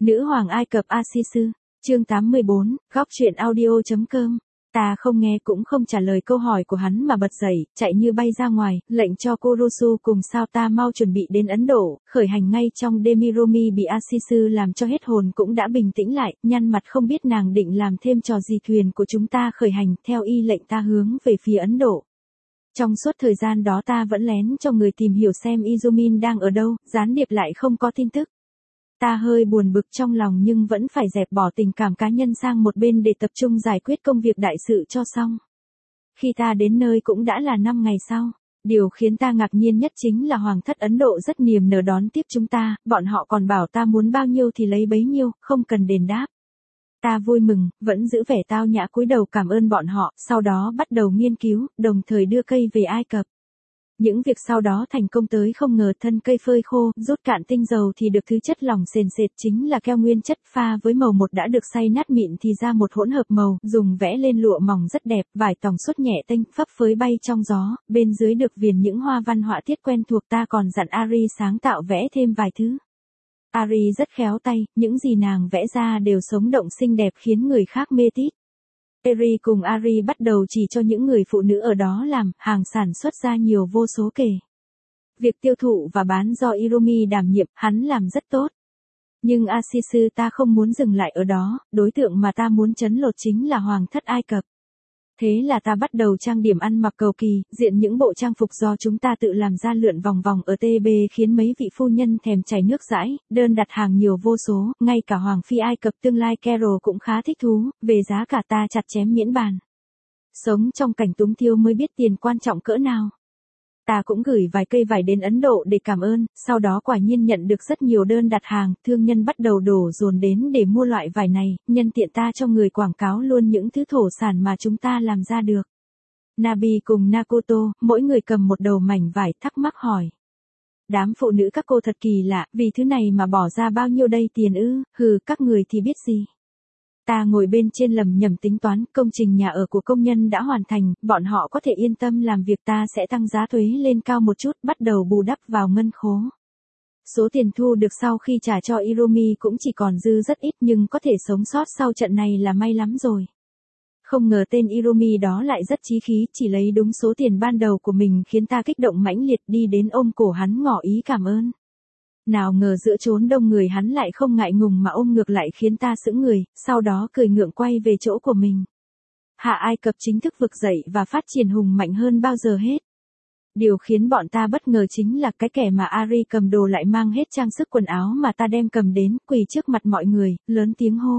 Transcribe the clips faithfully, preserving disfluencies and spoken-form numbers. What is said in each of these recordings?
Nữ hoàng Ai Cập Asisu, chương tám mươi bốn, góc truyện audio.com. Ta không nghe cũng không trả lời câu hỏi của hắn mà bật dậy, chạy như bay ra ngoài, lệnh cho Kurusu cùng sao ta mau chuẩn bị đến Ấn Độ, khởi hành ngay trong Demiromi bị Asisu làm cho hết hồn cũng đã bình tĩnh lại, nhăn mặt không biết nàng định làm thêm trò gì. Thuyền của chúng ta khởi hành, theo y lệnh ta hướng về phía Ấn Độ. Trong suốt thời gian đó ta vẫn lén cho người tìm hiểu xem Izumin đang ở đâu, gián điệp lại không có tin tức. Ta hơi buồn bực trong lòng nhưng vẫn phải dẹp bỏ tình cảm cá nhân sang một bên để tập trung giải quyết công việc đại sự cho xong. Khi ta đến nơi cũng đã là năm ngày sau. Điều khiến ta ngạc nhiên nhất chính là Hoàng thất Ấn Độ rất niềm nở đón tiếp chúng ta, bọn họ còn bảo ta muốn bao nhiêu thì lấy bấy nhiêu, không cần đền đáp. Ta vui mừng, vẫn giữ vẻ tao nhã cúi đầu cảm ơn bọn họ, sau đó bắt đầu nghiên cứu, đồng thời đưa cây về Ai Cập. Những việc sau đó thành công tới không ngờ. Thân cây phơi khô, rút cạn tinh dầu thì được thứ chất lỏng sền sệt chính là keo nguyên chất pha với màu một đã được xay nát mịn thì ra một hỗn hợp màu, dùng vẽ lên lụa mỏng rất đẹp, vải tòng suốt nhẹ tênh, phấp phới bay trong gió, bên dưới được viền những hoa văn họa tiết quen thuộc. Ta còn dặn Ari sáng tạo vẽ thêm vài thứ. Ari rất khéo tay, những gì nàng vẽ ra đều sống động xinh đẹp khiến người khác mê tít. Eri cùng Ari bắt đầu chỉ cho những người phụ nữ ở đó làm, hàng sản xuất ra nhiều vô số kể. Việc tiêu thụ và bán do Irumi đảm nhiệm, hắn làm rất tốt. Nhưng Asisu ta không muốn dừng lại ở đó, đối tượng mà ta muốn trấn lột chính là Hoàng thất Ai Cập. Thế là ta bắt đầu trang điểm ăn mặc cầu kỳ, diện những bộ trang phục do chúng ta tự làm ra lượn vòng vòng ở tê bê khiến mấy vị phu nhân thèm chảy nước dãi, đơn đặt hàng nhiều vô số, ngay cả Hoàng phi Ai Cập tương lai Carol cũng khá thích thú, về giá cả ta chặt chém miễn bàn. Sống trong cảnh túng thiếu mới biết tiền quan trọng cỡ nào. Ta cũng gửi vài cây vải đến Ấn Độ để cảm ơn, sau đó quả nhiên nhận được rất nhiều đơn đặt hàng, thương nhân bắt đầu đổ dồn đến để mua loại vải này, nhân tiện ta cho người quảng cáo luôn những thứ thổ sản mà chúng ta làm ra được. Nabi cùng Nakoto, mỗi người cầm một đầu mảnh vải, thắc mắc hỏi. Đám phụ nữ các cô thật kỳ lạ, vì thứ này mà bỏ ra bao nhiêu đây tiền ư, hừ, các người thì biết gì. Ta ngồi bên trên lầm nhầm tính toán, công trình nhà ở của công nhân đã hoàn thành, bọn họ có thể yên tâm làm việc. Ta sẽ tăng giá thuế lên cao một chút, bắt đầu bù đắp vào ngân khố. Số tiền thu được sau khi trả cho Irumi cũng chỉ còn dư rất ít nhưng có thể sống sót sau trận này là may lắm rồi. Không ngờ tên Irumi đó lại rất chí khí, chỉ lấy đúng số tiền ban đầu của mình khiến ta kích động mãnh liệt, đi đến ôm cổ hắn ngỏ ý cảm ơn. Nào ngờ giữa chốn đông người hắn lại không ngại ngùng mà ôm ngược lại khiến ta sững người, sau đó cười ngượng quay về chỗ của mình. Hạ Ai Cập chính thức vực dậy và phát triển hùng mạnh hơn bao giờ hết. Điều khiến bọn ta bất ngờ chính là cái kẻ mà Ari cầm đồ lại mang hết trang sức quần áo mà ta đem cầm đến, quỳ trước mặt mọi người, lớn tiếng hô.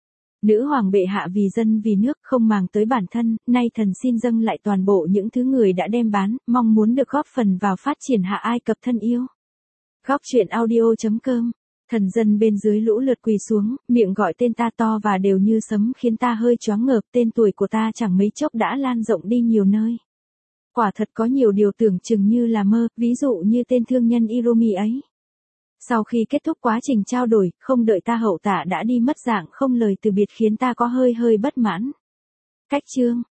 Nữ hoàng bệ hạ vì dân vì nước không màng tới bản thân, nay thần xin dâng lại toàn bộ những thứ người đã đem bán, mong muốn được góp phần vào phát triển Hạ Ai Cập thân yêu. Góc truyện audio.com. Thần dân bên dưới lũ lượt quỳ xuống, miệng gọi tên ta to và đều như sấm khiến ta hơi choáng ngợp. Tên tuổi của ta chẳng mấy chốc đã lan rộng đi nhiều nơi. Quả thật có nhiều điều tưởng chừng như là mơ, ví dụ như tên thương nhân Irumi ấy. Sau khi kết thúc quá trình trao đổi, không đợi ta hậu tạ đã đi mất dạng không lời từ biệt khiến ta có hơi hơi bất mãn. Cách chương.